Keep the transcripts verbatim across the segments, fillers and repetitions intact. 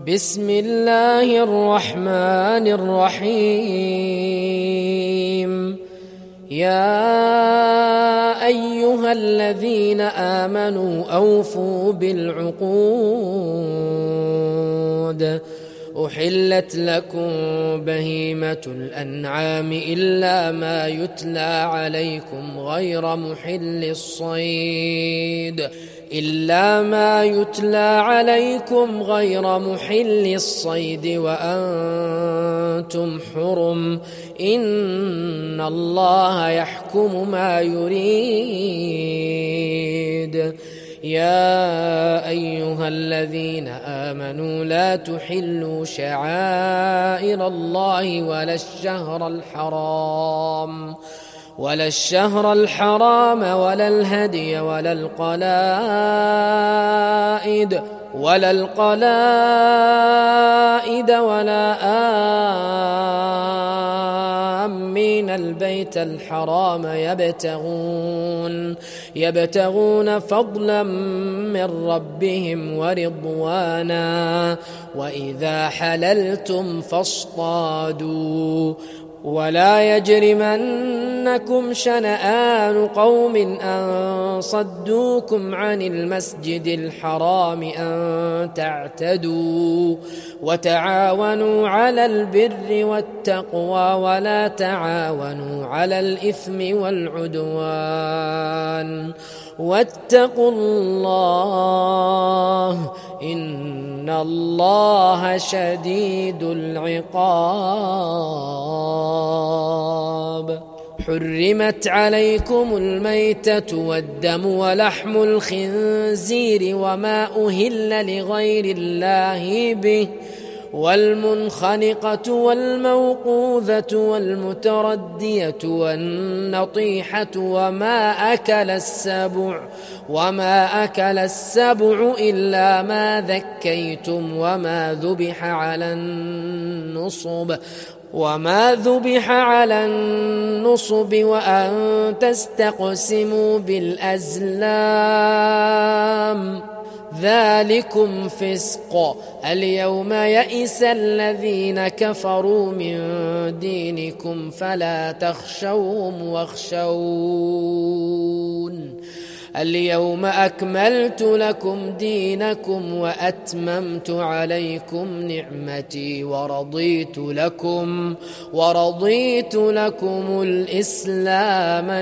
بسم الله الرحمن الرحيم. يا أيها الذين آمنوا أوفوا بالعقود. أحلت لكم بهيمة الأنعام إلا ما يتلى عليكم غير محل الصيد إلا ما يتلى عليكم غير محل الصيد وأنتم حرم إن الله يحكم ما يريد. يا أيها الذين آمنوا لا تحلوا شعائر الله ولا الشهر الحرام ولا الشهر الحرام ولا الهدي ولا القلائد ولا القلائد ولا آمين البيت الحرام يبتغون يبتغون فضلا من ربهم ورضوانا وإذا حللتم فاصطادوا ولا يجرمنكم شنآن قوم أن صدوكم عن المسجد الحرام أن تعتدوا وتعاونوا على البر والتقوى ولا تعاونوا على الإثم والعدوان واتقوا الله إن الله شديد العقاب. حرمت عليكم الميتة والدم ولحم الخنزير وما أهل لغير الله به والمنخنقة والموقوذة والمتردية والنطيحة وما أكل السبع وما أكل السبع إلا ما ذكيتم وما ذبح على النصب وما ذبح على النصب وأن تستقسموا بالأزلام ذلكم فسق. اليوم يئس الذين كفروا من دينكم فلا تخشوهم واخشون اليوم أكملت لكم دينكم وأتممت عليكم نعمتي ورضيت لكم ورضيت لكم الإسلام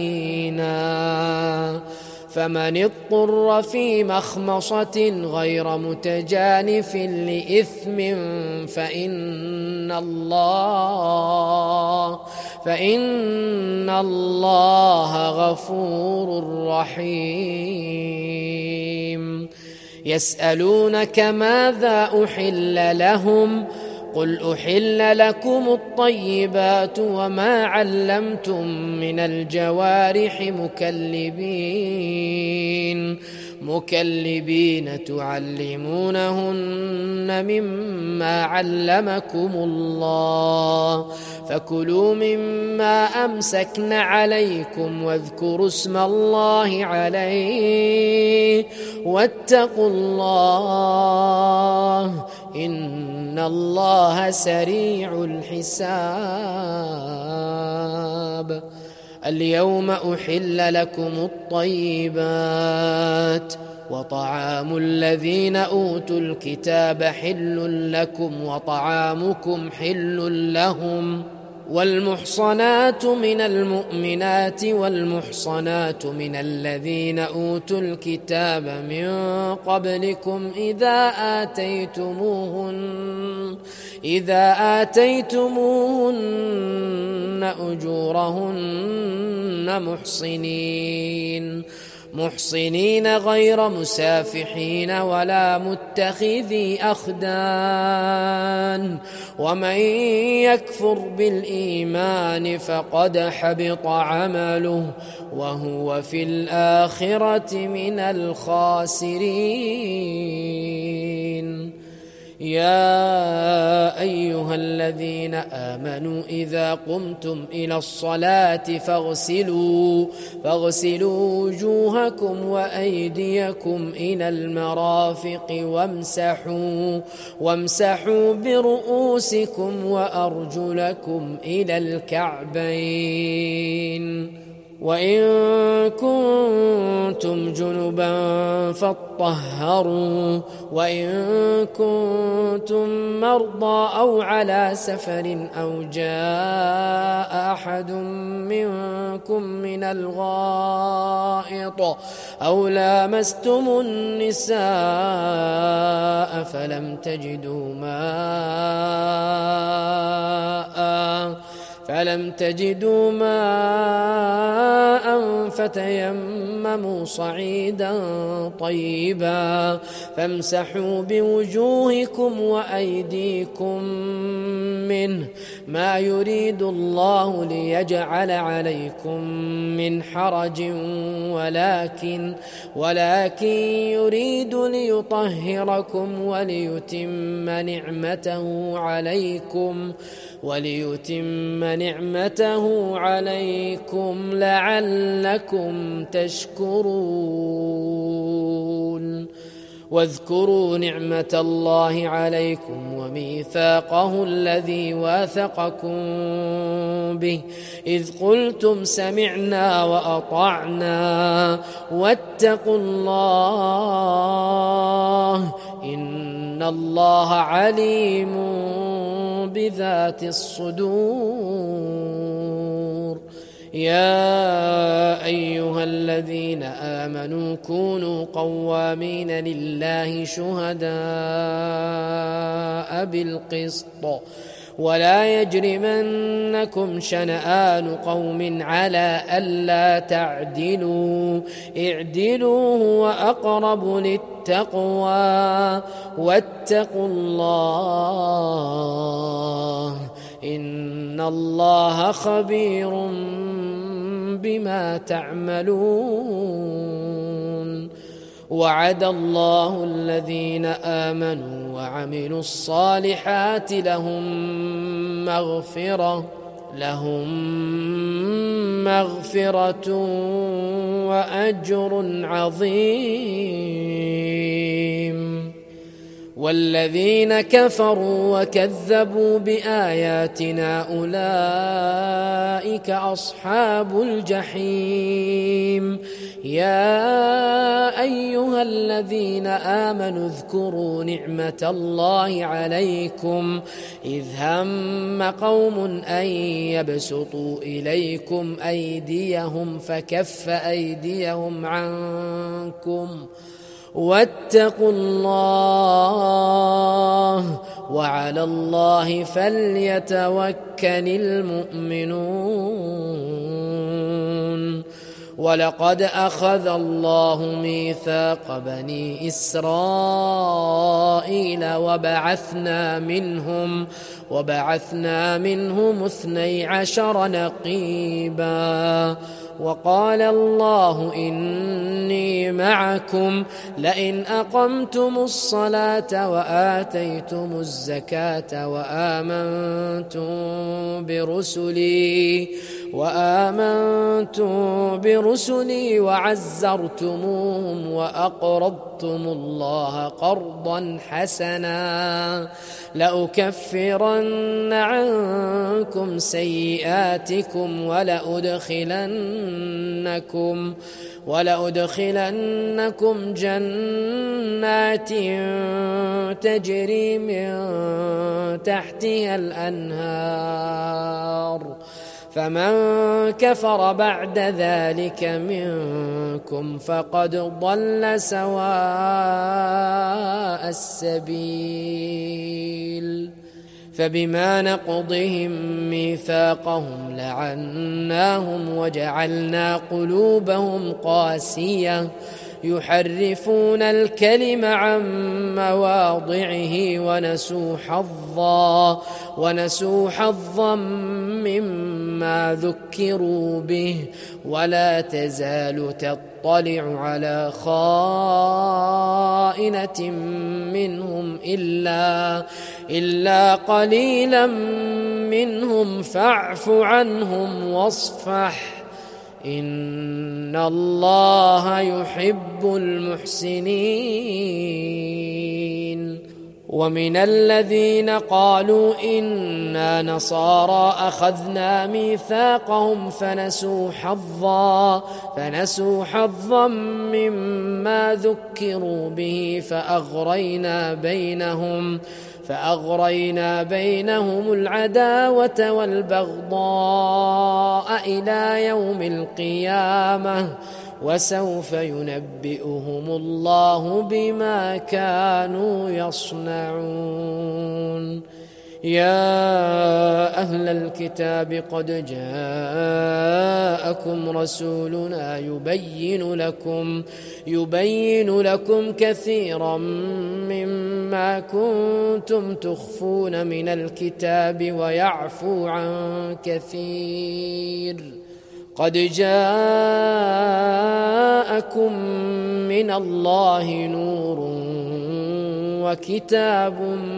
دينا. فمن اضطر في مخمصة غير متجانف لإثم فإن الله فإن الله غفور رحيم. يسألونك ماذا أحل لهم قل أحل لكم الطيبات وما علمتم من الجوارح مكلبين مكلبين تعلمونهن مما علمكم الله فكلوا مما أمسكن عليكم واذكروا اسم الله عليه واتقوا الله إن الله سريع الحساب. اليوم أحل لكم الطيبات وطعام الذين أوتوا الكتاب حل لكم وطعامكم حل لهم والمحصنات من المؤمنات والمحصنات من الذين أوتوا الكتاب من قبلكم إذا آتيتموهن إذا آتيتموهن أجورهن محصنين محصنين غير مسافحين ولا متخذي أخدان ومن يكفر بالإيمان فقد حبط عمله وهو في الآخرة من الخاسرين. يا أيها أيها الذين آمنوا إذا قمتم إلى الصلاة فاغسلوا, فاغسلوا وجوهكم وأيديكم إلى المرافق وامسحوا, وامسحوا برؤوسكم وأرجلكم إلى الكعبين. وإن كنتم جنبا فاطهروا, وإن كنتم مرضى أو على سفر أو جاء أحد منكم من الغائط أو لامستم النساء فلم تجدوا ماء فلم تجدوا ماء فتيمموا صعيدا طيبا فامسحوا بوجوهكم وأيديكم منه, ما يريد الله ليجعل عليكم من حرج ولكن, ولكن يريد ليطهركم وليتم نعمته عليكم وليتم نعمته عليكم لعلكم تشكرون. واذكروا نعمة الله عليكم وميثاقه الذي واثقكم به إذ قلتم سمعنا وأطعنا واتقوا الله إن الله عليم بذات الصدور. يا أيها الذين آمنوا كونوا قوامين لله شهداء بالقسط ولا يجرمنكم شنآن قوم على ألا تعدلوا اعدلوا هو أقرب للتقوى واتقوا الله إن الله خبير بما تعملون. وعد الله الذين آمنوا وعملوا الصالحات لهم مغفرة لهم مغفرة وأجر عظيم. والذين كفروا وكذبوا بآياتنا أولئك أصحاب الجحيم. يا أيها الذين آمنوا اذكروا نعمة الله عليكم إذ هم قوم أن يبسطوا إليكم أيديهم فكف أيديهم عنكم واتقوا الله وعلى الله فليتوكل المؤمنون. ولقد أخذ الله ميثاق بني إسرائيل وبعثنا منهم وبعثنا منهم اثني عشر نقيبا وقال الله إني معكم لئن أقمتم الصلاة وآتيتم الزكاة وآمنتم برسلي وآمنتم برسلي وعزرتموهم وأقرضتم الله قرضا حسنا لأكفرن عنكم سيئاتكم ولأدخلنكم ولأدخلنكم جنات تجري من تحتها الأنهار فمن كفر بعد ذلك منكم فقد ضل سواء السبيل. فبما نقضهم ميثاقهم لعناهم وجعلنا قلوبهم قاسية يحرفون الكلم عن مواضعه ونسوا حظا ونسوا حظا مما مما ذكروا به ولا تزال تطلع على خائنة منهم إلا, إلا قليلا منهم فاعف عنهم واصفح إن الله يحب المحسنين. ومن الذين قالوا إنا نصارى أخذنا ميثاقهم فنسوا حظا فنسوا حظا مما ذكروا به فأغرينا بينهم فأغرينا بينهم العداوة والبغضاء إلى يوم القيامة وسوف ينبئهم الله بما كانوا يصنعون. يا أهل الكتاب قد جاءكم رسولنا يبين لكم يبين لكم كثيرا مما كنتم تخفون من الكتاب ويعفو عن كثير. قد جاءكم من الله نور وكتاب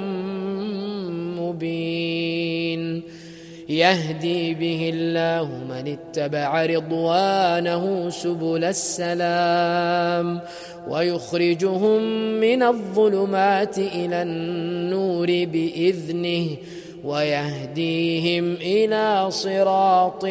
مبين يهدي به الله من اتبع رضوانه سبل السلام ويخرجهم من الظلمات إلى النور بإذنه ويهديهم إلى صراط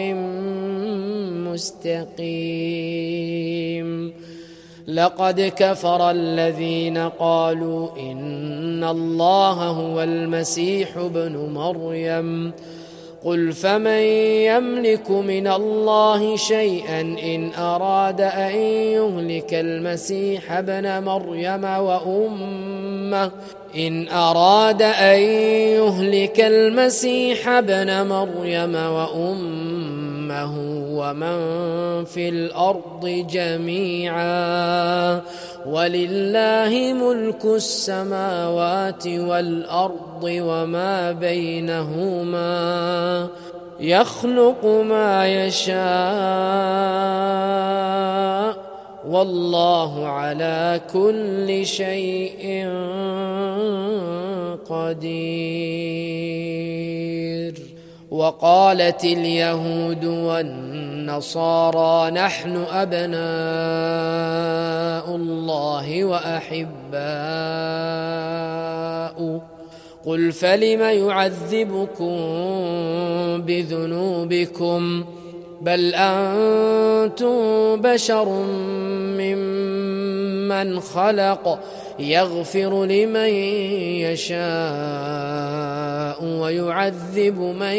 مستقيم. لقد كفر الذين قالوا إن الله هو المسيح ابن مريم قل فمن يملك من الله شيئا إن أراد أن يهلك المسيح ابن مريم وأمه إن أراد أن يهلك المسيح ابن مريم وأمه ومن في الأرض جميعا ولله ملك السماوات والأرض وما بينهما يخلق ما يشاء والله على كل شيء قدير. وقالت اليهود والنصارى نحن أبناء الله وأحباؤه قل فلم يعذبكم بذنوبكم بل أنتم بشر ممن خلق يغفر لمن يشاء ويعذب من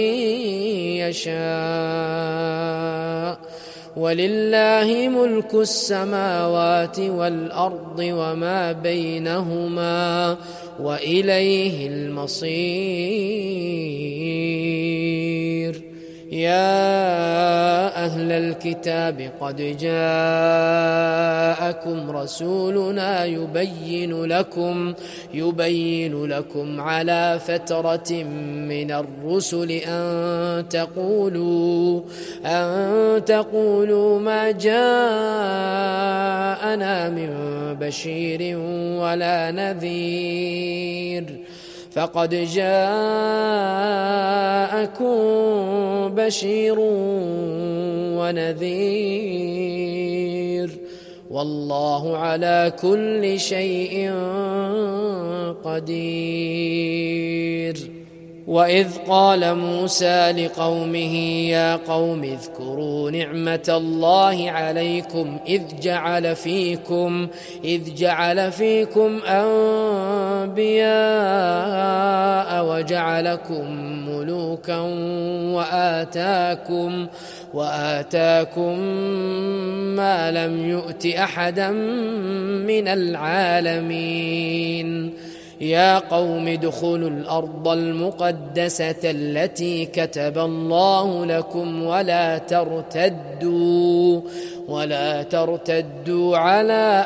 يشاء ولله ملك السماوات والأرض وما بينهما وإليه المصير. يا أهل الكتاب قد جاءكم رسولنا يبين لكم يبين لكم على فترة من الرسل أن تقولوا أن تقولوا ما جاءنا من بشير ولا نذير فقد جاءكم بشير ونذير والله على كل شيء قدير. وإذ قال موسى لقومه يا قوم اذكروا نعمة الله عليكم إذ جعل فيكم إذ جعل فيكم أنبياء وجعلكم ملوكا وآتاكم وآتاكم ما لم يؤت أحدا من العالمين. يا قوم ادخلوا الأرض المقدسة التي كتب الله لكم ولا ترتدوا ولا ترتدوا على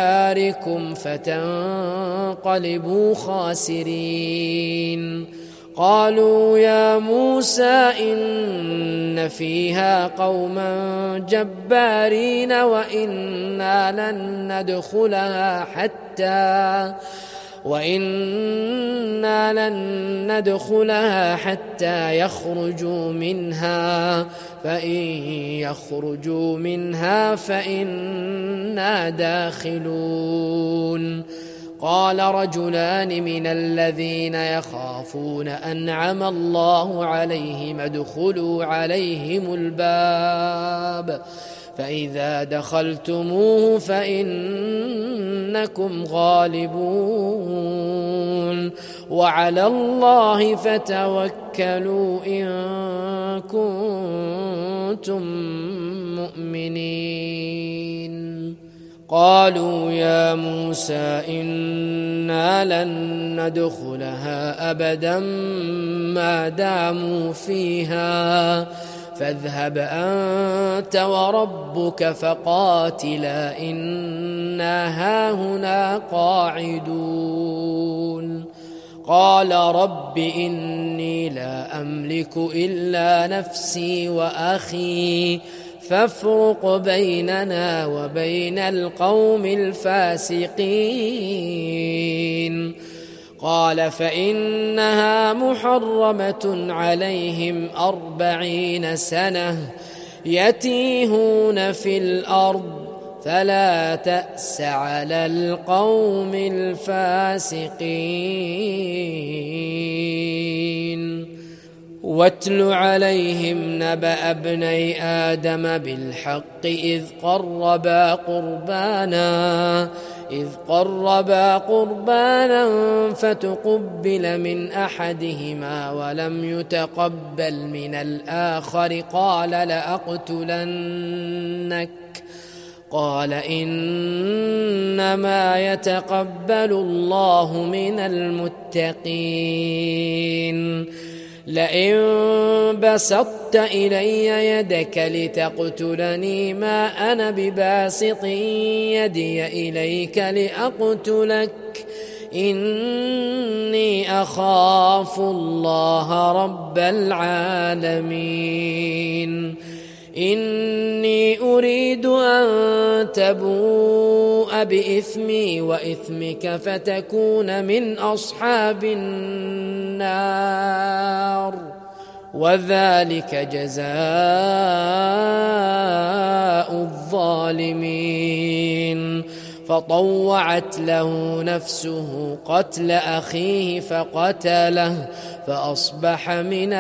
أدباركم فتنقلبوا خاسرين. قالوا يا موسى إن فيها قوما جبارين وإنا لن ندخلها حتى وإنا لن ندخلها حتى يخرجوا منها فإن يخرجوا منها فإنا داخلون. قال رجلان من الذين يخافون أنعم الله عليهم ادخلوا عليهم الباب فإذا دخلتموه فإنكم غالبون وعلى الله فتوكلوا إن كنتم مؤمنين. قالوا يا موسى إنا لن ندخلها أبدا ما داموا فيها فاذهب أنت وربك فقاتلا إنا هاهنا قاعدون. قال رب إني لا أملك إلا نفسي وأخي فافرق بيننا وبين القوم الفاسقين. قال فإنها محرمة عليهم أربعين سنة يتيهون في الأرض فلا تأس على القوم الفاسقين. واتل عليهم نبأ ابني آدم بالحق إذ قربا قربانا إذ قربا قربانا فتقبل من أحدهما ولم يتقبل من الآخر قال لأقتلنك قال إنما يتقبل الله من المتقين. لئن بسطت إلي يدك لتقتلني ما أنا بباسط يدي إليك لأقتلك إني أخاف الله رب العالمين. إني أريد أن تبوء بإثمي وإثمك فتكون من أصحاب النار وذلك جزاء الظالمين. فطوعت له نفسه قتل أخيه فقتله فأصبح من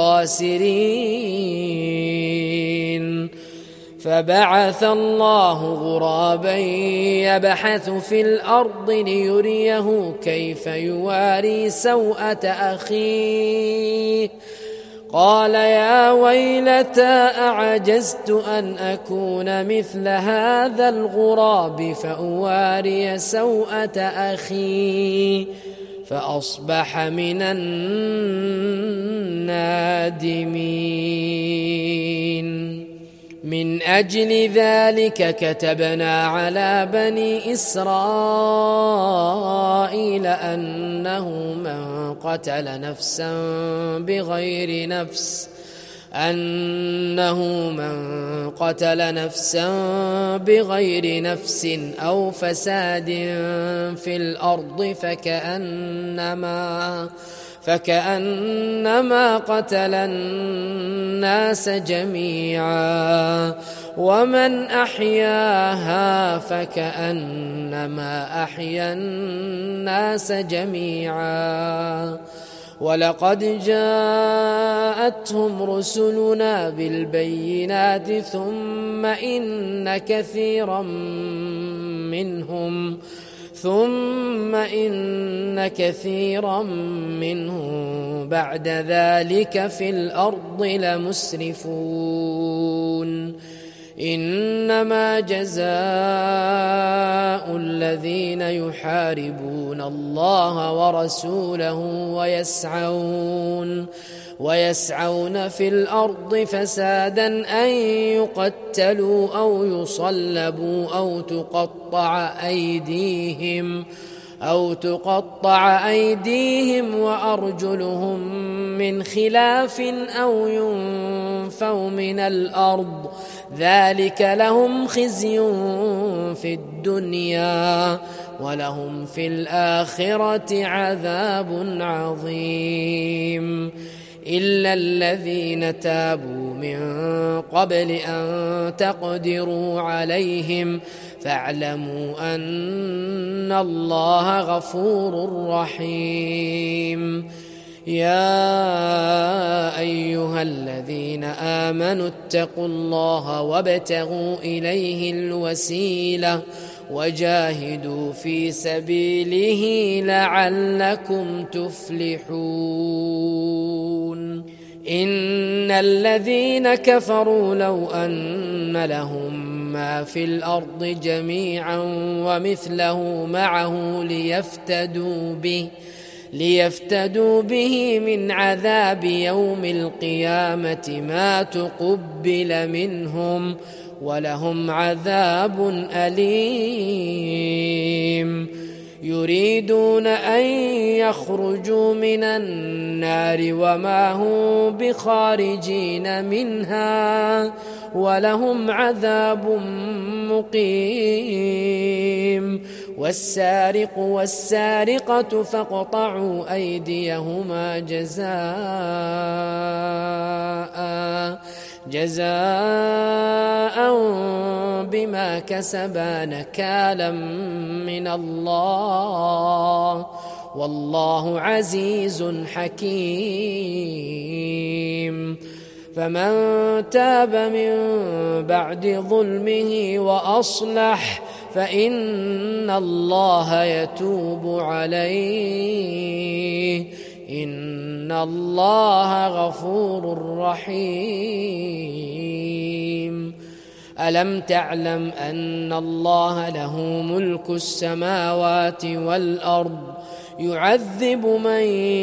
الخاسرين. فبعث الله غرابا يبحث في الأرض ليريه كيف يواري سوءة أخيه قال يا ويلتى أعجزت أن أكون مثل هذا الغراب فأواري سوءة أخي فأصبح من النادمين. من أجل ذلك كتبنا على بني إسرائيل أنه من قتل نفسا بغير نفس أنه من قتل نفسا بغير نفس أو فساد في الأرض فكأنما فكأنما قتل الناس جميعا ومن أحياها فكأنما أحيا الناس جميعا. ولقد جاءتهم رسلنا بالبينات ثم إن كثيرا منهم ثم إن كثيرا منهم بعد ذلك في الأرض لمسرفون. إنما جزاء الذين يحاربون الله ورسوله ويسعون ويسعون في الأرض فسادا أن يقتلوا أو يصلبوا أو تقطع أيديهم أو تقطع أيديهم وأرجلهم من خلاف أو ينفوا من الأرض ذلك لهم خزي في الدنيا ولهم في الآخرة عذاب عظيم إلا الذين تابوا من قبل أن تقدروا عليهم فاعلموا أن الله غفور رحيم يا أيها الذين آمنوا اتقوا الله وابتغوا إليه الوسيلة وجاهدوا في سبيله لعلكم تفلحون إن الذين كفروا لو أن لهم ما في الأرض جميعا ومثله معه ليفتدوا به ليفتدوا به من عذاب يوم القيامة ما تقبل منهم ولهم عذاب أليم يريدون أن يخرجوا من النار وما هم بخارجين منها ولهم عذاب مقيم والسارق والسارقة فاقطعوا أيديهما جزاء جزاء بما كسبا نكالا من الله والله عزيز حكيم فمن تاب من بعد ظلمه وأصلح فإن الله يتوب عليه إن الله غفور رحيم ألم تعلم أن الله له ملك السماوات والأرض يعذب من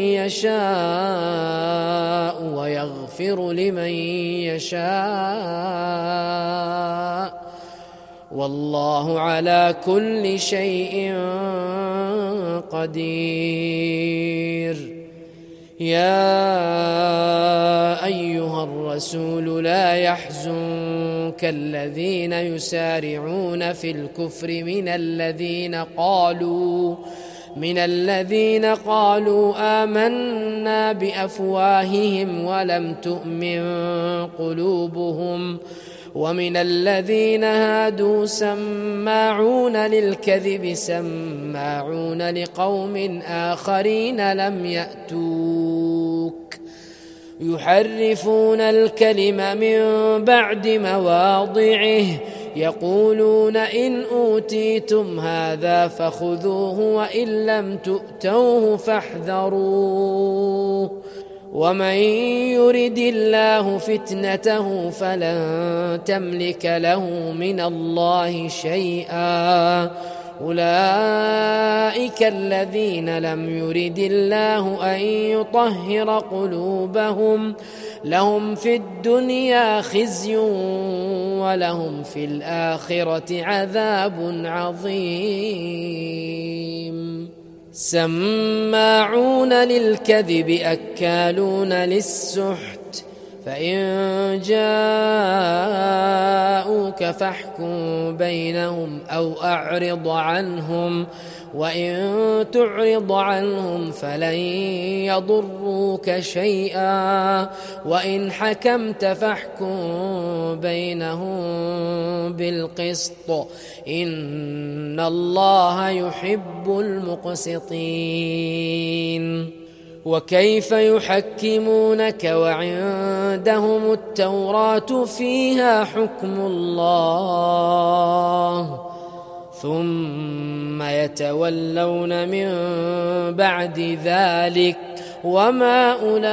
يشاء ويغفر لمن يشاء والله على كل شيء قدير يا أيها الرسول لا يحزنك الذين يسارعون في الكفر من الذين قالوا من الذين قالوا آمنا بأفواههم ولم تؤمن قلوبهم ومن الذين هادوا سماعون للكذب سماعون لقوم آخرين لم يأتوك يحرفون الكلم من بعد مواضعه يقولون إن أوتيتم هذا فخذوه وإن لم تؤتوه فاحذروه ومن يرد الله فتنته فلن تملك له من الله شيئا أولئك الذين لم يرد الله أن يطهر قلوبهم لهم في الدنيا خزي ولهم في الآخرة عذاب عظيم سماعون للكذب أكالون للسحت فإن جاءوك فاحكم بينهم أو أعرض عنهم وإن تعرض عنهم فلن يضروك شيئا وإن حكمت فاحكم بينهم بالقسط إن الله يحب المقسطين وكيف يحكمونك وعندهم التوراة فيها حكم الله ثم يتولون من بعد ذلك وما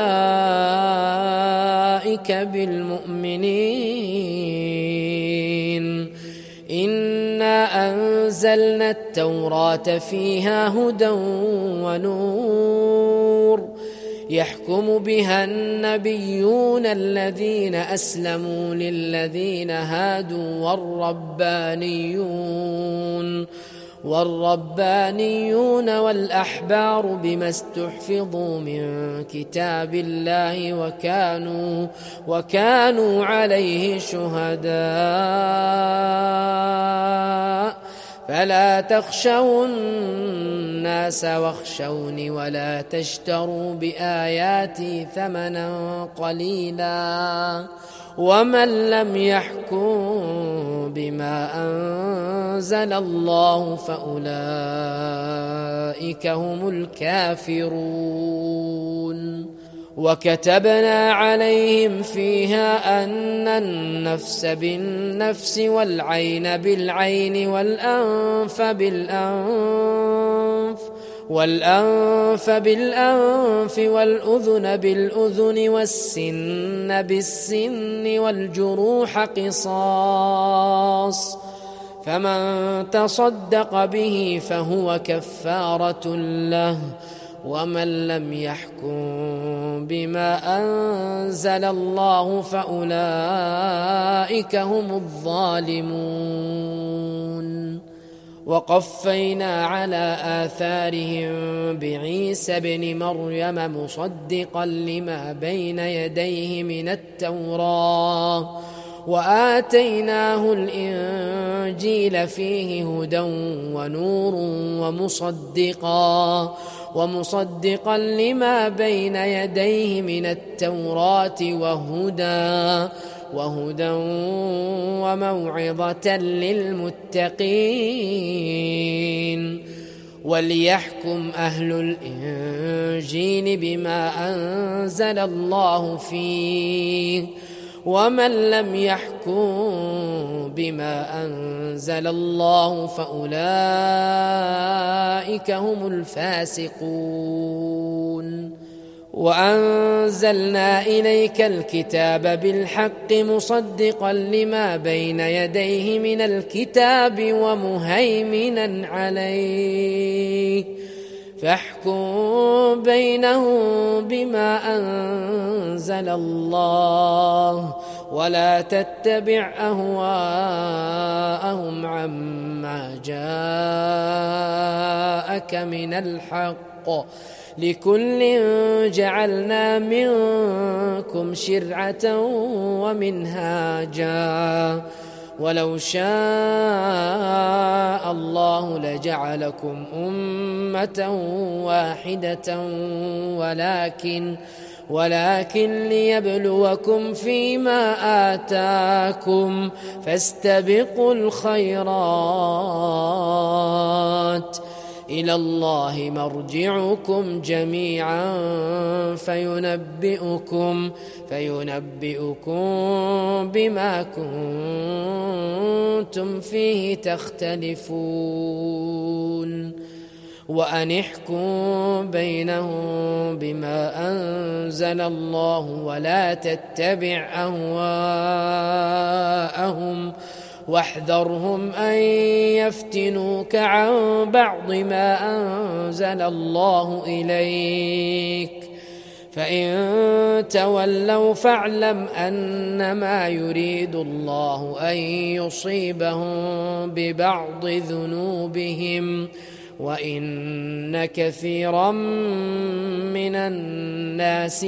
أولئك بالمؤمنين إنا أنزلنا التوراة فيها هدى ونور يحكم بها النبيون الذين أسلموا للذين هادوا والربانيون والربانيون والأحبار بما استحفظوا من كتاب الله وكانوا, وكانوا عليه شهداء فلا تخشوا الناس واخشوني ولا تشتروا بآياتي ثمنا قليلا ومن لم يحكم بما أنزل الله فأولئك هم الكافرون. وكتبنا عليهم فيها أن النفس بالنفس والعين بالعين والأنف بالأنف والأنف بالأنف والأذن بالأذن والسن بالسن والجروح قصاص فمن تصدق به فهو كفارة له ومن لم يحكم بما أنزل الله فأولئك هم الظالمون. وقفينا على آثارهم بعيسى بن مريم مصدقا لما بين يديه من التوراة وآتيناه الإنجيل فيه هدى ونور ومصدقا ومصدقا لما بين يديه من التوراة وهدى وهدى وموعظة للمتقين. وليحكم أهل الإنجيل بما أنزل الله فيه ومن لم يحكم بما أنزل الله فأولئك هم الفاسقون. وأنزلنا إليك الكتاب بالحق مصدقا لما بين يديه من الكتاب ومهيمنا عليه فاحكم بينهم بما أنزل الله ولا تتبع أهواءهم عما جاءك من الحق لكل جعلنا منكم شرعة ومنهاجا ولو شاء الله لجعلكم أمة واحدة ولكن ولكن ليبلوكم فيما آتاكم فاستبقوا الخيرات إلى الله مرجعكم جميعا فينبئكم فينبئكم بما كنتم فيه تختلفون. وأن احكم بينهم بما أنزل الله ولا تتبع أهواءهم واحذرهم أن يفتنوك عن بعض ما أنزل الله إليك فإن تولوا فاعلم أنما يريد الله أن يصيبهم ببعض ذنوبهم وإن كثيرا من الناس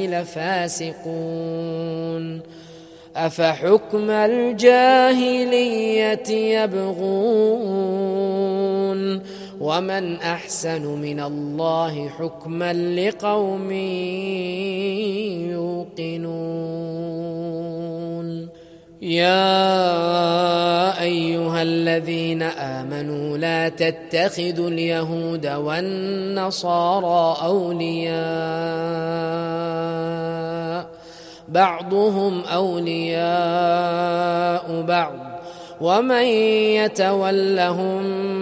لفاسقون. أفحكم الجاهلية يبغون ومن أحسن من الله حكما لقوم يوقنون. يا أيها الذين آمنوا لا تتخذوا اليهود والنصارى أولياء بعضهم أولياء بعض ومن يتولهم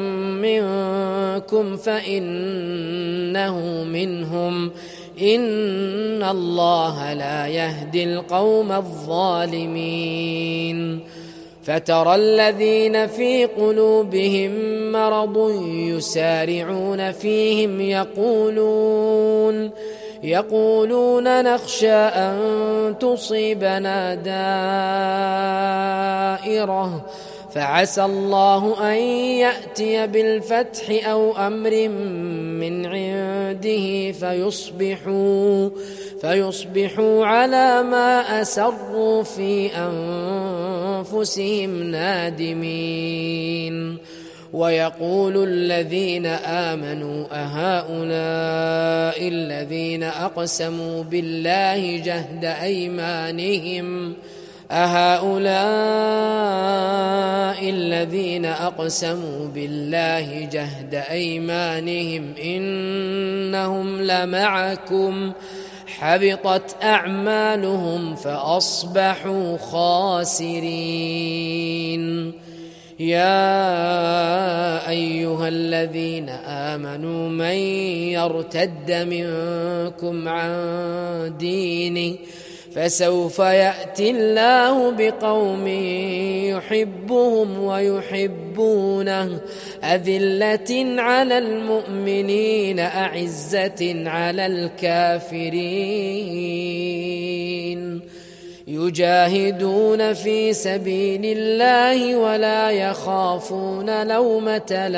منكم فإنه منهم إن الله لا يهدي القوم الظالمين. فترى الذين في قلوبهم مرض يسارعون فيهم يقولون يقولون نخشى أن تصيبنا دائرة فعسى الله أن يأتي بالفتح أو أمر من عنده فيصبحوا, فيصبحوا على ما أسروا في أنفسهم نادمين. ويقول الذين آمنوا أهؤلاء الذين أقسموا بالله جهد أيمانهم أهؤلاء الذين أقسموا بالله جهد أيمانهم إنهم لمعكم حبطت أعمالهم فأصبحوا خاسرين. يا أيها الذين آمنوا من يرتد منكم عن دينه فسوف يأتي الله بقوم يحبهم ويحبونه أذلة على المؤمنين أعزة على الكافرين يجاهدون في سبيل الله ولا يخافون لومة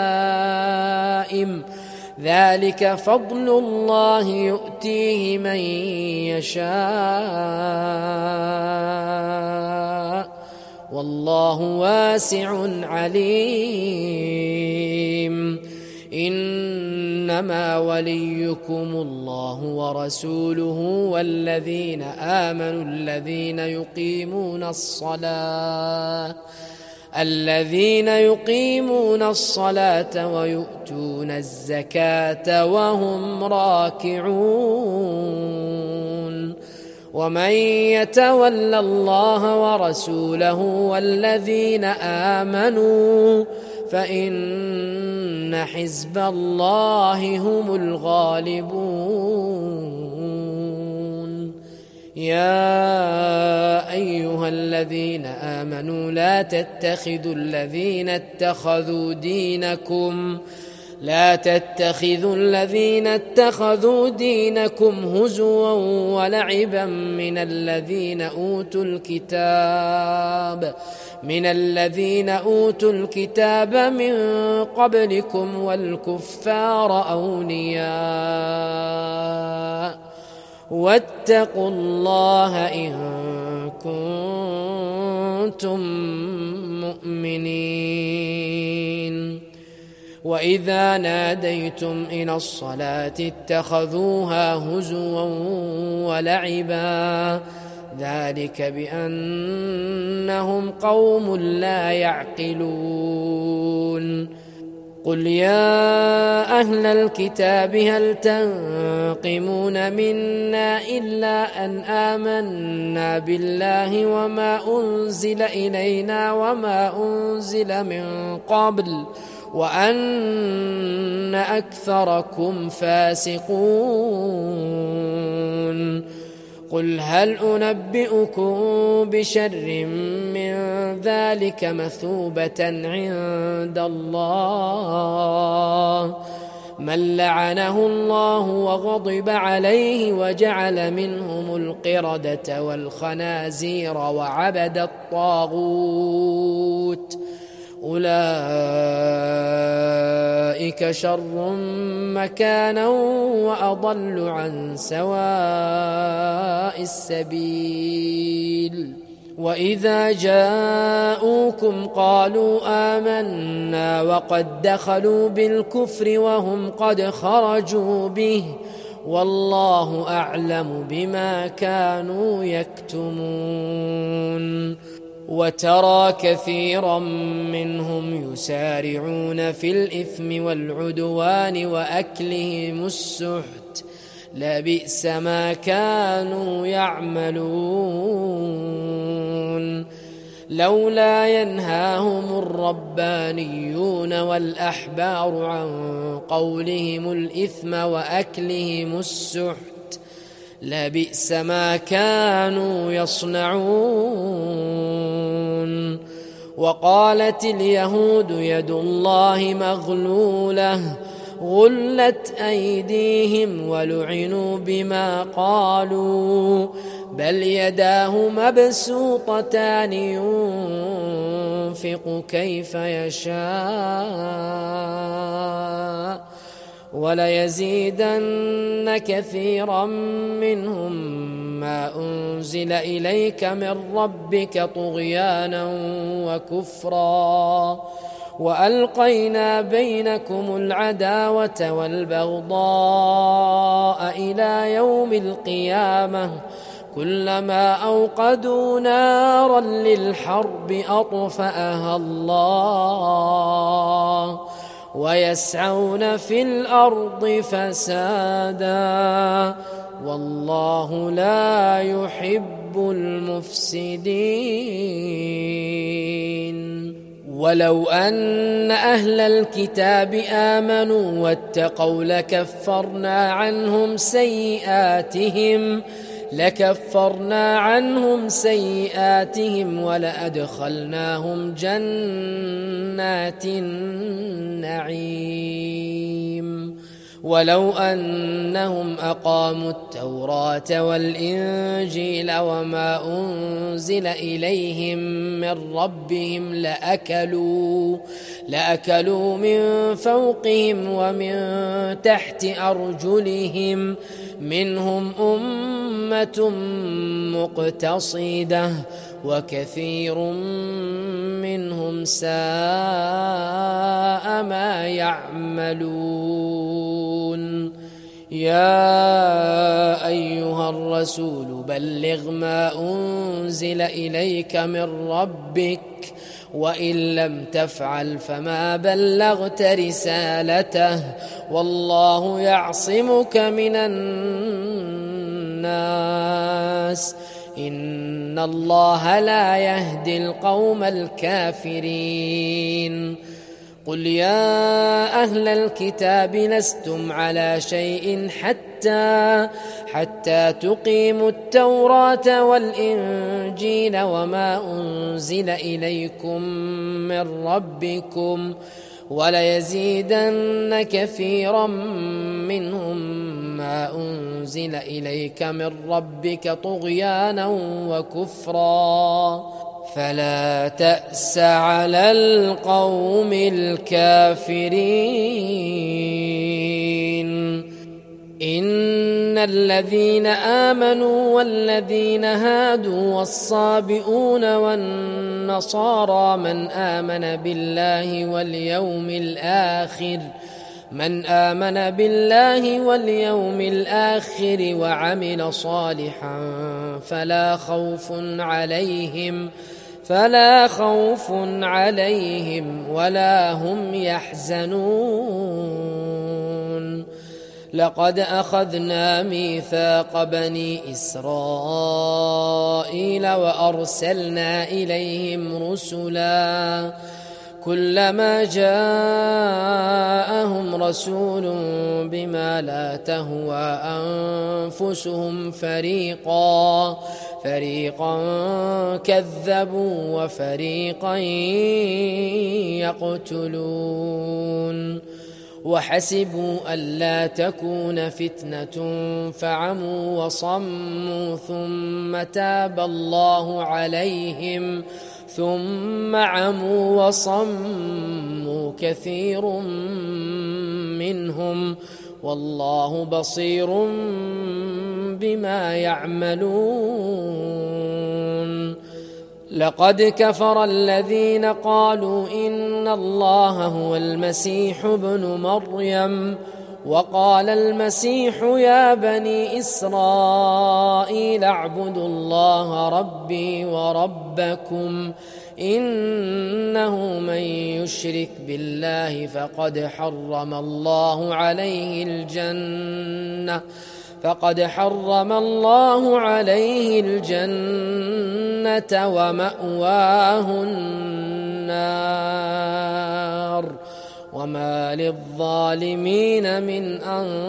لائم ذلك فضل الله يؤتيه من يشاء والله واسع عليم. إنما وليكم الله ورسوله والذين آمنوا الذين يقيمون الصلاة الذين يقيمون الصلاة ويؤتون الزكاة وهم راكعون. ومن يتول الله ورسوله والذين آمنوا فإن حزب الله هم الغالبون. يا أيها الذين آمنوا لا تتخذوا الذين اتخذوا دينكم لا تتخذوا الذين اتخذوا دينكم هزوا ولعبا من الذين أوتوا الكتاب من الذين أوتوا الكتاب من قبلكم والكفار أولياء واتقوا الله إن كنتم مؤمنين. وإذا ناديتم إلى الصلاة اتخذوها هزوا ولعبا ذلك بأنهم قوم لا يعقلون. قل يا أهل الكتاب هل تنقمون منا إلا أن آمنا بالله وما أنزل إلينا وما أنزل من قبل وأن أكثركم فاسقون. قل هل أنبئكم بشر من ذلك مثوبة عند الله من لعنه الله وغضب عليه وجعل منهم القردة والخنازير وعبد الطاغوت أولئك شر مكانا وأضل عن سواء السبيل. وإذا جاءوكم قالوا آمنا وقد دخلوا بالكفر وهم قد خرجوا به والله أعلم بما كانوا يكتمون. وترى كثيرا منهم يسارعون في الإثم والعدوان وأكلهم السحت لبئس ما كانوا يعملون. لولا ينهاهم الربانيون والأحبار عن قولهم الإثم وأكلهم السحت لبئس ما كانوا يصنعون. وقالت اليهود يد الله مغلولة غلت أيديهم ولعنوا بما قالوا بل يداه مبسوطتان ينفق كيف يشاء وليزيدن كثيرا منهم ما أنزل إليك من ربك طغيانا وكفرا وألقينا بينكم العداوة والبغضاء إلى يوم القيامة كلما أوقدوا نارا للحرب أطفأها الله ويسعون في الأرض فسادا والله لا يحب المفسدين. ولو أن أهل الكتاب آمنوا واتقوا لكفرنا عنهم سيئاتهم لكفرنا عنهم سيئاتهم ولأدخلناهم جنات النعيم ولو أنهم أقاموا التوراة والإنجيل وما أنزل إليهم من ربهم لأكلوا لأكلوا من فوقهم ومن تحت أرجلهم منهم أمة مقتصدة وكثير منهم ساء ما يعملون. يا أيها الرسول بلغ ما أنزل إليك من ربك وإن لم تفعل فما بلغت رسالته والله يعصمك من الناس إن الله لا يهدي القوم الكافرين. قل يا أهل الكتاب لستم على شيء حتى حتى تقيموا التوراة والإنجيل وما أنزل إليكم من ربكم وليزيدن كثيرا منهم ما أنزل إليك من ربك طغيانا وكفرا فلا تأس على القوم الكافرين. إن الذين آمنوا والذين هادوا والصابئون والنصارى من آمن بالله واليوم الآخر من آمن بالله واليوم الآخر وعمل صالحا فلا خوف عليهم فلا خوف عليهم ولا هم يحزنون. لقد أخذنا ميثاق بني إسرائيل وأرسلنا إليهم رسلا كلما جاءهم رسول بما لا تهوى أنفسهم فريقا فريقا كذبوا وفريقا يقتلون وحسبوا ألا تكون فتنة فعموا وصموا ثم تاب الله عليهم ثم عموا وصموا كثير منهم والله بصير بما يعملون. لقد كفر الذين قالوا إن الله هو المسيح ابن مريم وقال المسيح يا بني إسرائيل اعبدوا الله ربي وربكم إنه من يشرك بالله فقد حرم الله عليه الجنة فقد حرم الله عليه الجنة ومأواه النار وما للظالمين من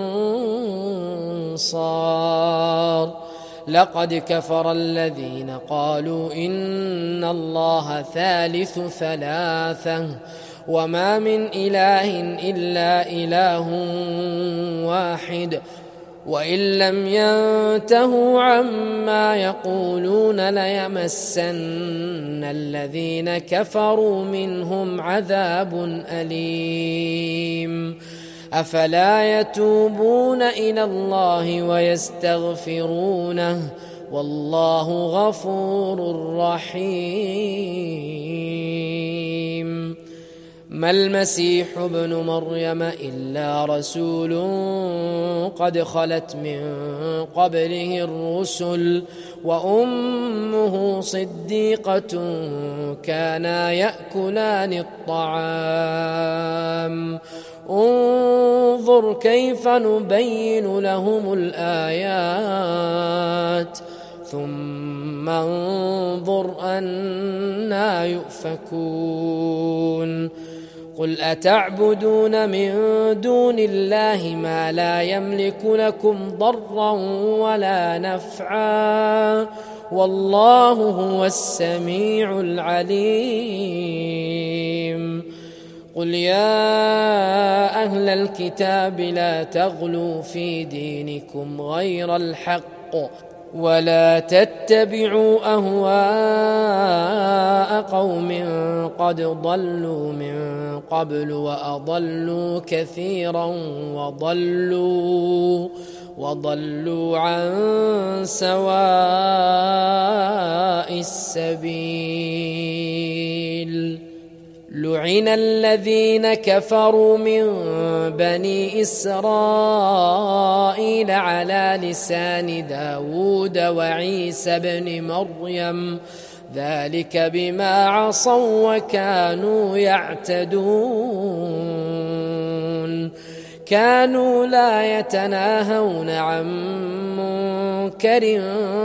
أنصار. لقد كفر الذين قالوا إن الله ثالث ثلاثة وما من إله إلا إله واحد وإن لم ينتهوا عما يقولون ليمسن الذين كفروا منهم عذاب أليم. أفلا يتوبون إلى الله ويستغفرونه والله غفور رحيم. ما المسيح ابن مريم إلا رسول قد خلت من قبله الرسل وأمه صديقة كانا يأكلان الطعام انظر كيف نبين لهم الآيات ثم انظر أنى يؤفكون. قل أتعبدون من دون الله ما لا يملك لكم ضرا ولا نفعا والله هو السميع العليم. قل يا أهل الكتاب لا تغلوا في دينكم غير الحق ولا تتبعوا أهواء قوم قد ضلوا من قبل وأضلوا كثيرا وضلوا وضلوا عن سواء السبيل. لعن الذين كفروا من بني إسرائيل على لسان داود وعيسى بن مريم ذلك بما عصوا وكانوا يعتدون. كانوا لا يتناهون عن منكر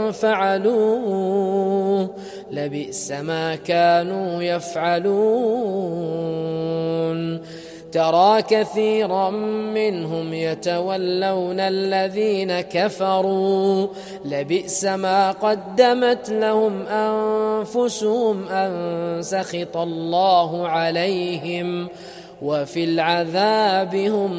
فعلوه لبئس ما كانوا يفعلون. ترى كثيرا منهم يتولون الذين كفروا لبئس ما قدمت لهم أنفسهم أن سخط الله عليهم وفي العذاب هم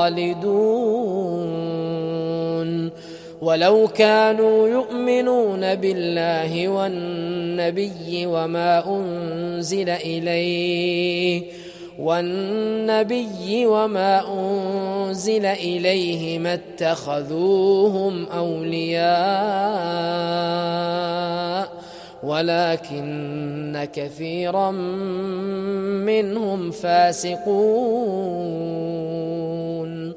خالدون. ولو كانوا يؤمنون بالله والنبي وما أنزل إليه والنبي وما أنزل إليه ما اتخذوهم أولياء ولكن كثيرا منهم فاسقون.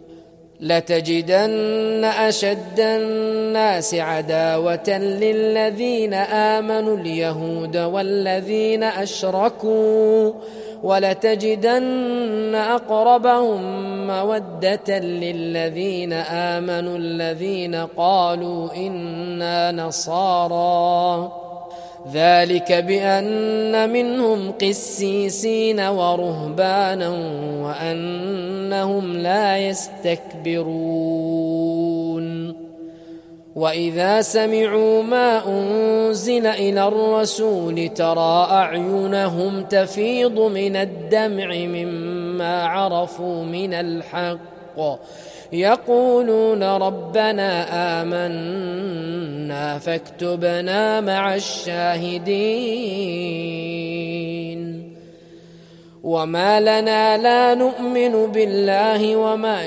لتجدن أشد الناس عداوة للذين آمنوا اليهود والذين أشركوا ولتجدن أقربهم مودة للذين آمنوا الذين قالوا إنا نصارى ذلك بأن منهم قسيسين ورهبانا وأنهم لا يستكبرون. وإذا سمعوا ما أنزل إلى الرسول ترى أعينهم تفيض من الدمع مما عرفوا من الحق يقولون ربنا آمنا فاكتبنا مع الشاهدين. وما لنا لا نؤمن بالله وما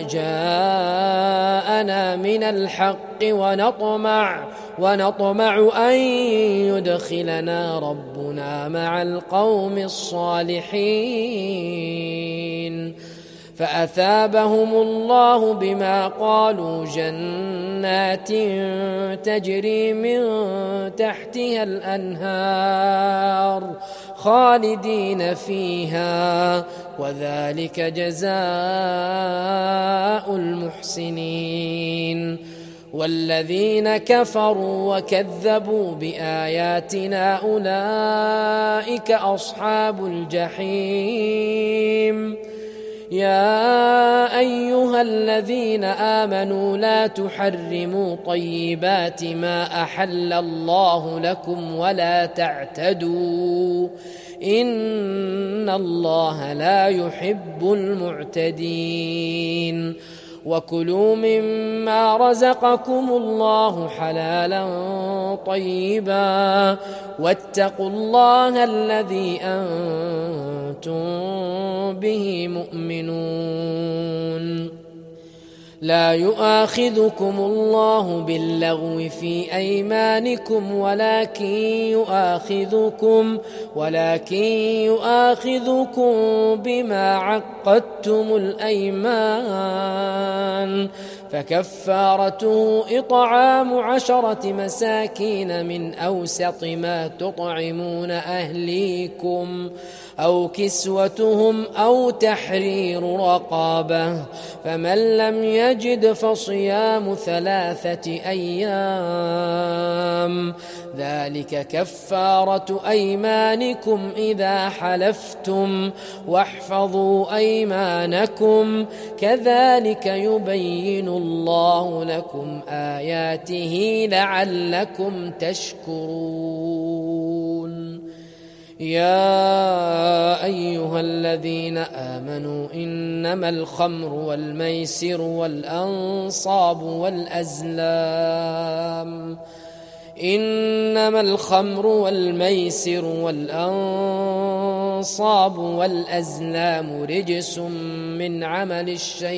جاءنا من الحق ونطمع ونطمع أن يدخلنا ربنا مع القوم الصالحين. فأثابهم الله بما قالوا جنات تجري من تحتها الأنهار خالدين فيها وذلك جزاء المحسنين. والذين كفروا وكذبوا بآياتنا أولئك أصحاب الجحيم. يا أيها الذين آمنوا لا تحرموا طيبات ما أحل الله لكم ولا تعتدوا إن الله لا يحب المعتدين. وكلوا مما رزقكم الله حلالا طيبا واتقوا الله الذي أنتم به مؤمنون. لا يؤاخذكم الله باللغو في أيمانكم ولكن يؤاخذكم ولكن يؤاخذكم بما عقدتم الأيمان فكفارته إطعام عشرة مساكين من أوسط ما تطعمون أهليكم أو كسوتهم أو تحرير رقابة فمن لم يجد فصيام ثلاثة أيام ذلك كفارة أيمانكم إذا حلفتم واحفظوا أيمانكم كذلك يبين الله لكم آياته لعلكم تشكرون. يا أيها الذين آمنوا إنما الخمر والميسر والأنصاب والأزلام إنما الخمر والميسر والأنصاب والأزلام رجس من عمل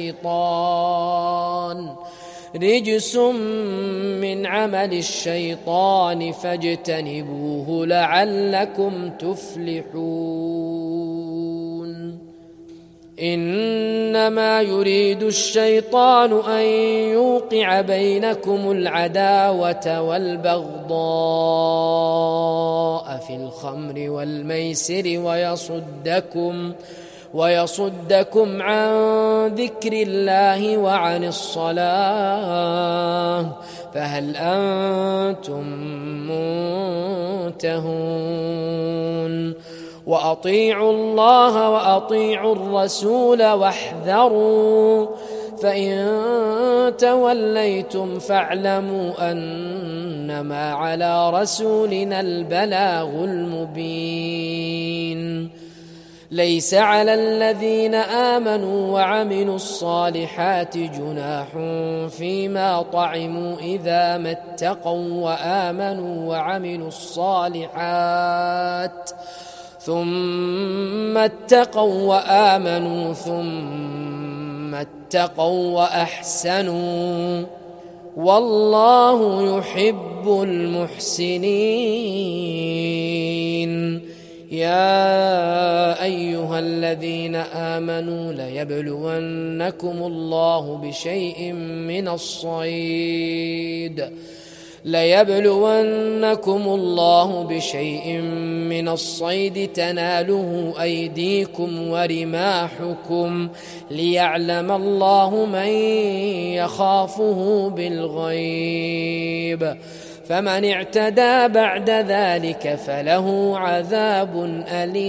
الشيطان رجس من عمل الشيطان فاجتنبوه لعلكم تفلحون. إنما يريد الشيطان أن يوقع بينكم العداوة والبغضاء في الخمر والميسر ويصدكم ويصدكم عن ذكر الله وعن الصلاة فهل أنتم منتهون. وأطيعوا الله وأطيعوا الرسول واحذروا فإن توليتم فاعلموا أنما على رسولنا البلاغ المبين. ليس على الذين آمنوا وعملوا الصالحات جناح فيما طعموا إذا ما اتقوا وآمنوا وعملوا الصالحات ثم اتقوا وآمنوا ثم اتقوا وأحسنوا والله يحب المحسنين. يا أيها الذين آمنوا ليبلونكم الله بشيء من الصيد ليبلونكم الله بشيء من الصيد تناله أيديكم ورماحكم ليعلم الله من يخافه بالغيب فمن اعتدى بعد ذلك فله عذاب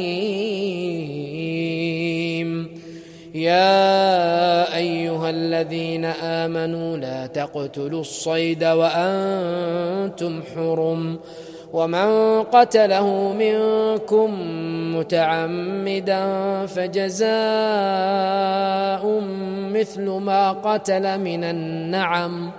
أليم. يا أيها الذين آمنوا لا تقتلوا الصيد وأنتم حرم ومن قتله منكم متعمدا فجزاء مثل ما قتل من النعم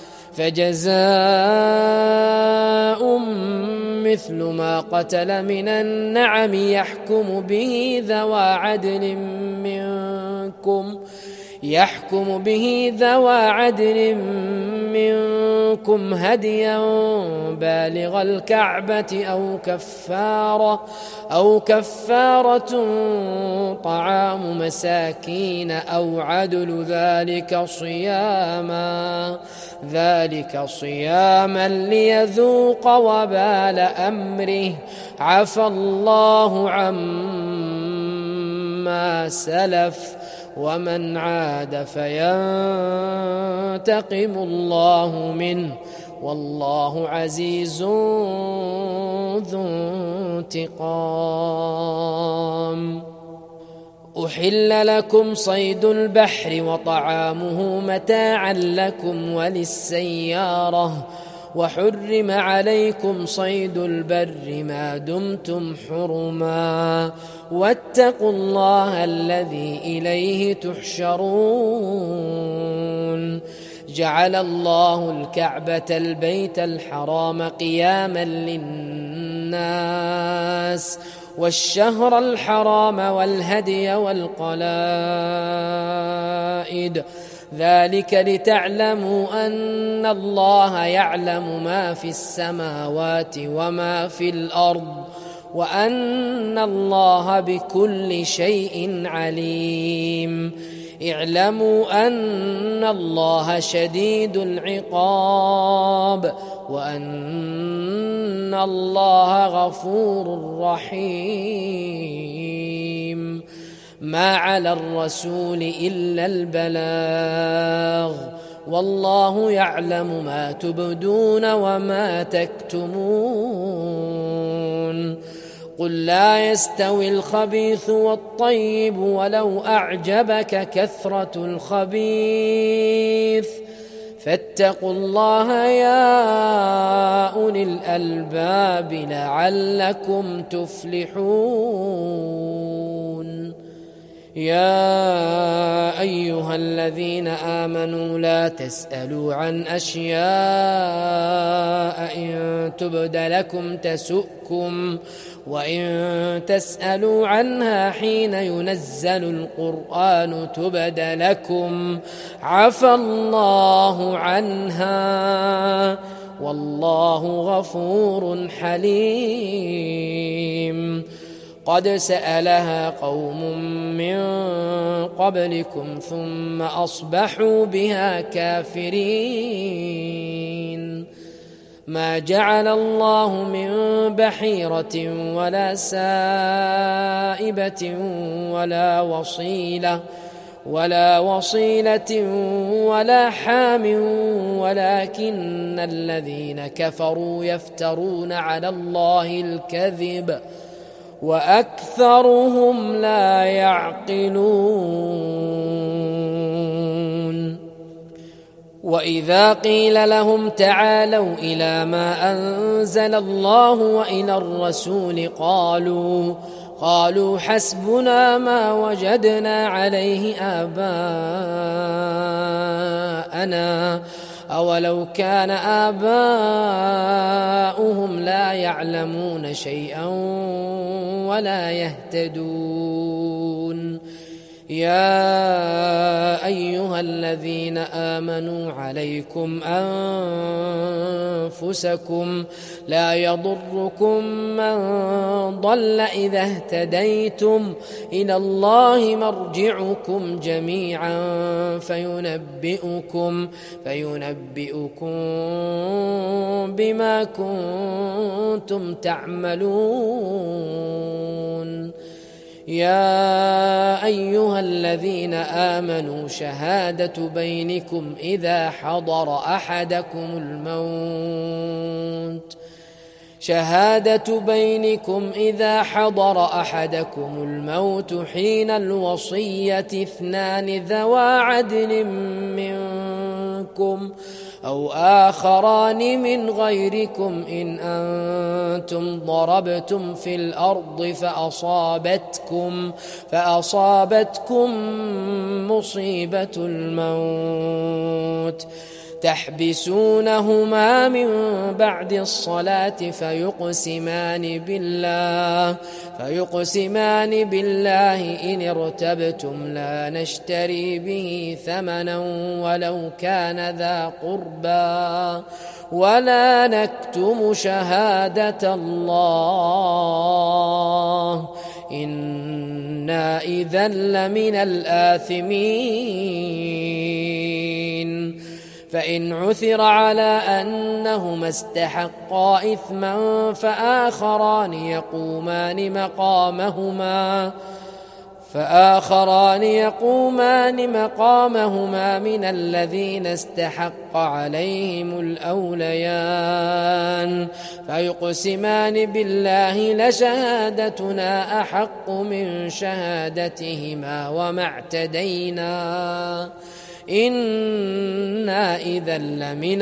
فجزاء مثل ما قتل من النعم يحكم به ذوى عدل منكم يحكم به ذوى عدل منكم هديا بالغ الكعبة أو كفارة أو كفارة طعام مساكين أو عدل ذلك صياما ذلك صياما ليذوق وبال أمره عفى الله عما سلف ومن عاد فينتقم الله منه والله عزيز ذو انتقام. أحل لكم صيد البحر وطعامه متاعا لكم وللسيارة وحرم عليكم صيد البر ما دمتم حرما واتقوا الله الذي إليه تحشرون جعل الله الكعبة البيت الحرام قياما للناس والشهر الحرام والهدي والقلائد ذلك لتعلموا أن الله يعلم ما في السماوات وما في الأرض وأن الله بكل شيء عليم اعلموا أن الله شديد العقاب وأن الله غفور رحيم ما على الرسول إلا البلاغ والله يعلم ما تبدون وما تكتمون قل لا يستوي الخبيث والطيب ولو أعجبك كثرة الخبيث فاتقوا الله يا أولي الألباب لعلكم تفلحون يا أيها الذين آمنوا لا تسألوا عن أشياء إن تبد لكم تسؤكم وإن تسألوا عنها حين ينزل القرآن تبد لكم عفى الله عنها والله غفور حليم قد سألها قوم من قبلكم ثم أصبحوا بها كافرين ما جعل الله من بحيرة ولا سائبة ولا وصيلة ولا وصيلة ولا حام ولكن الذين كفروا يفترون على الله الكذب وأكثرهم لا يعقلون وإذا قيل لهم تعالوا إلى ما أنزل الله وإلى الرسول قالوا قالوا حسبنا ما وجدنا عليه آباءنا أولو كان آباؤهم لا يعلمون شيئا ولا يهتدون يا أيها الذين آمنوا عليكم أنفسكم لا يضركم من ضل إذا اهتديتم إلى الله مرجعكم جميعا فينبئكم فينبئكم بما كنتم تعملون يا أيها الذين آمنوا شهادة بينكم إذا حضر أحدكم الموت شهادة بينكم إذا حضر أحدكم الموت حين الوصية اثنان ذوا عدل منكم أو آخران من غيركم إن أنتم ضربتم في الأرض فأصابتكم فأصابتكم مصيبة الموت تحبسونهما من بعد الصلاة فيقسمان بالله فيقسمان بالله إن ارتبتم لا نشتري به ثمنا ولو كان ذا قربى ولا نكتم شهادة الله إنا إذا لمن الآثمين فإن عثر على أنهما استحقا إثما فآخران يقومان مقامهما فآخران يقومان مقامهما من الذين استحق عليهم الأوليان فيقسمان بالله لشهادتنا أحق من شهادتهما وما اعتدينا إنا إذا لمن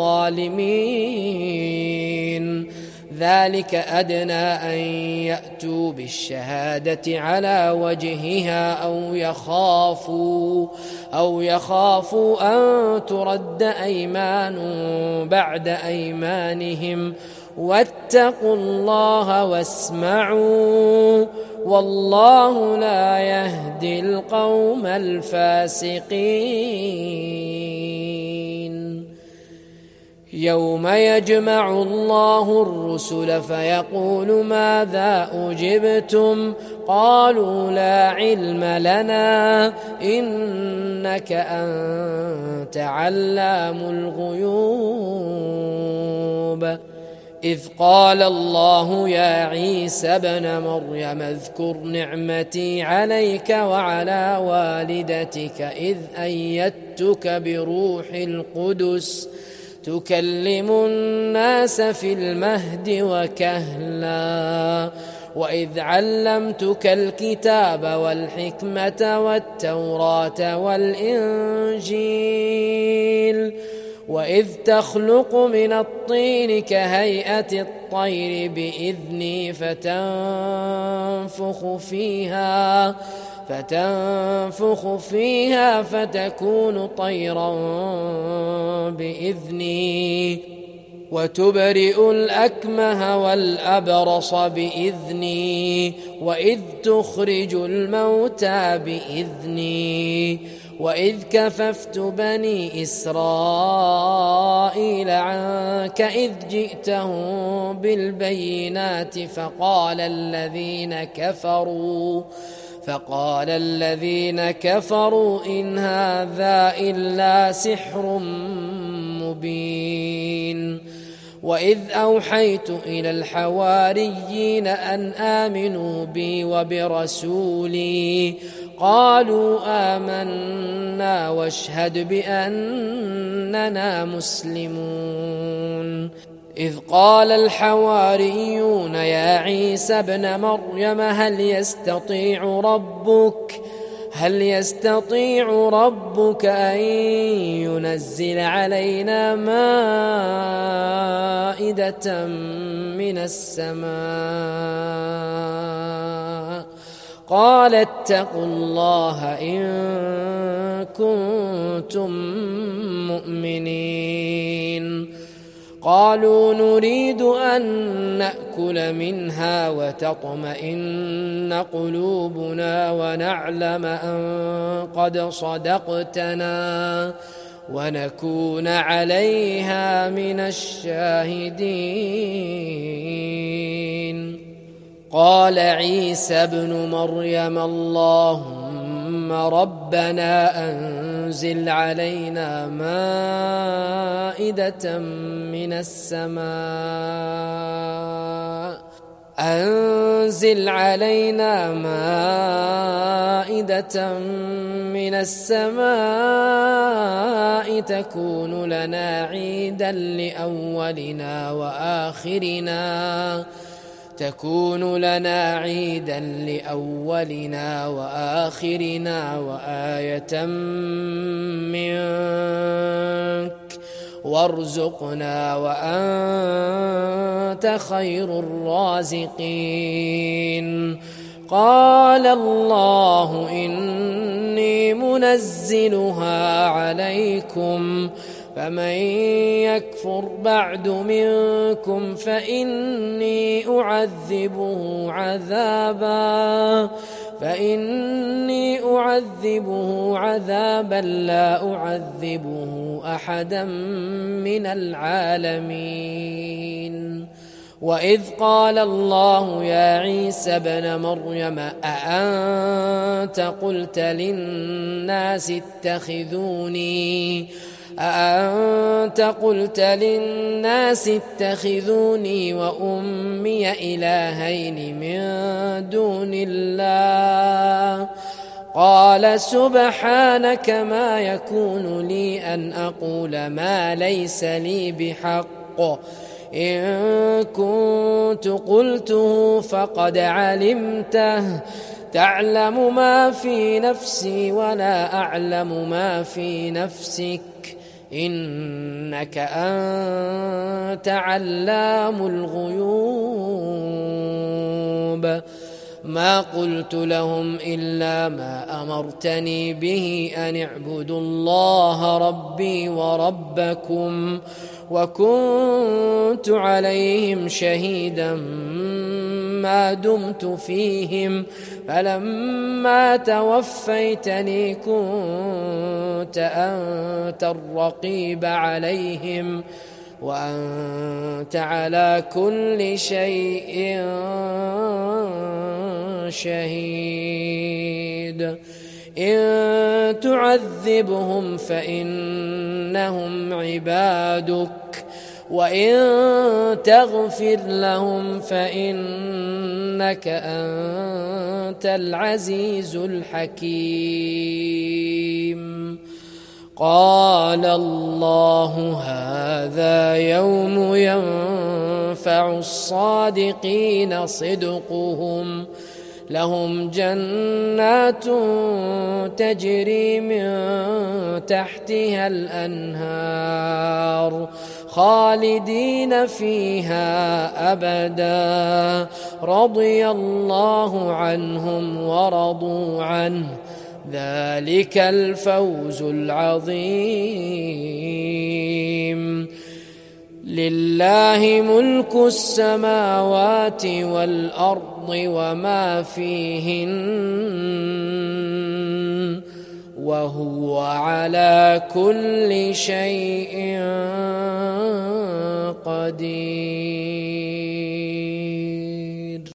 الظالمين. ذلك أدنى أن يأتوا بالشهادة على وجهها أو يخافوا أو يخافوا أن ترد أيمان بعد أيمانهم واتقوا الله واسمعوا والله لا يهدي القوم الفاسقين. يوم يجمع الله الرسل فيقول ماذا أجبتم قالوا لا علم لنا إنك أنت علام الغيوب. إذ قال الله يا عيسى ابن مريم اذكر نعمتي عليك وعلى والدتك إذ أيدتك بروح القدس تكلم الناس في المهد وكهلا وإذ علمتك الكتاب والحكمة والتوراة والإنجيل وإذ تخلق من الطين كهيئة الطير بإذني فتنفخ فيها فتنفخ فيها فتكون طيرا بإذني وتبرئ الأكمه والأبرص بإذني وإذ تخرج الموتى بإذني وإذ كففت بني إسرائيل عنك إذ جئتهم بالبينات فقال الذين كفروا فقال الذين كفروا إن هذا إلا سحر مبين. وإذ أوحيت إلى الحواريين أن آمنوا بي وبرسولي قالوا آمنا واشهد بأننا مسلمون. إذ قال الحواريون يا عيسى ابن مريم هل يستطيع ربك هل يستطيع ربك أن ينزل علينا مائدة من السماء قال اتقوا الله إن كنتم مؤمنين. قالوا نريد أن نأكل منها وتطمئن قلوبنا ونعلم أن قد صدقتنا ونكون عليها من الشاهدين. قال عيسى ابن مريم اللهم ربنا أنزل علينا مائدة من السماء أنزل علينا مائدة من السماء تكون لنا عيدا لأولنا وآخرنا تكون لنا عيدا لأولنا وآخرنا وآية منك وارزقنا وأنت خير الرازقين. قال الله إني منزلها عليكم فمن يكفر بعد منكم فإني أعذبه عذابا فإني أعذبه عذابا لا أعذبه أحدا من العالمين. وإذ قال الله يا عيسى ابن مريم أأنت قلت للناس اتخذوني أأنت قلت للناس اتخذوني وأمي إلهين من دون الله قال سبحانك ما يكون لي أن أقول ما ليس لي بحق إن كنت قلته فقد علمته تعلم ما في نفسي ولا أعلم ما في نفسك إنك أنت علام الغيوب ما قلت لهم إلا ما أمرتني به أن اعبدوا الله ربي وربكم وكنت عليهم شهيدا ما دمت فيهم فلما توفيتني كنت أنت الرقيب عليهم وأنت على كل شيء شهيد إن تعذبهم فإنهم عبادك وإن تغفر لهم فإنك أنت العزيز الحكيم قال الله هذا يوم ينفع الصادقين صدقهم لهم جنات تجري من تحتها الأنهار خالدين فيها أبدا رضي الله عنهم ورضوا عنه ذلك الفوز العظيم لله ملك السماوات والأرض وما فيهن وهو على كل شيء قدير.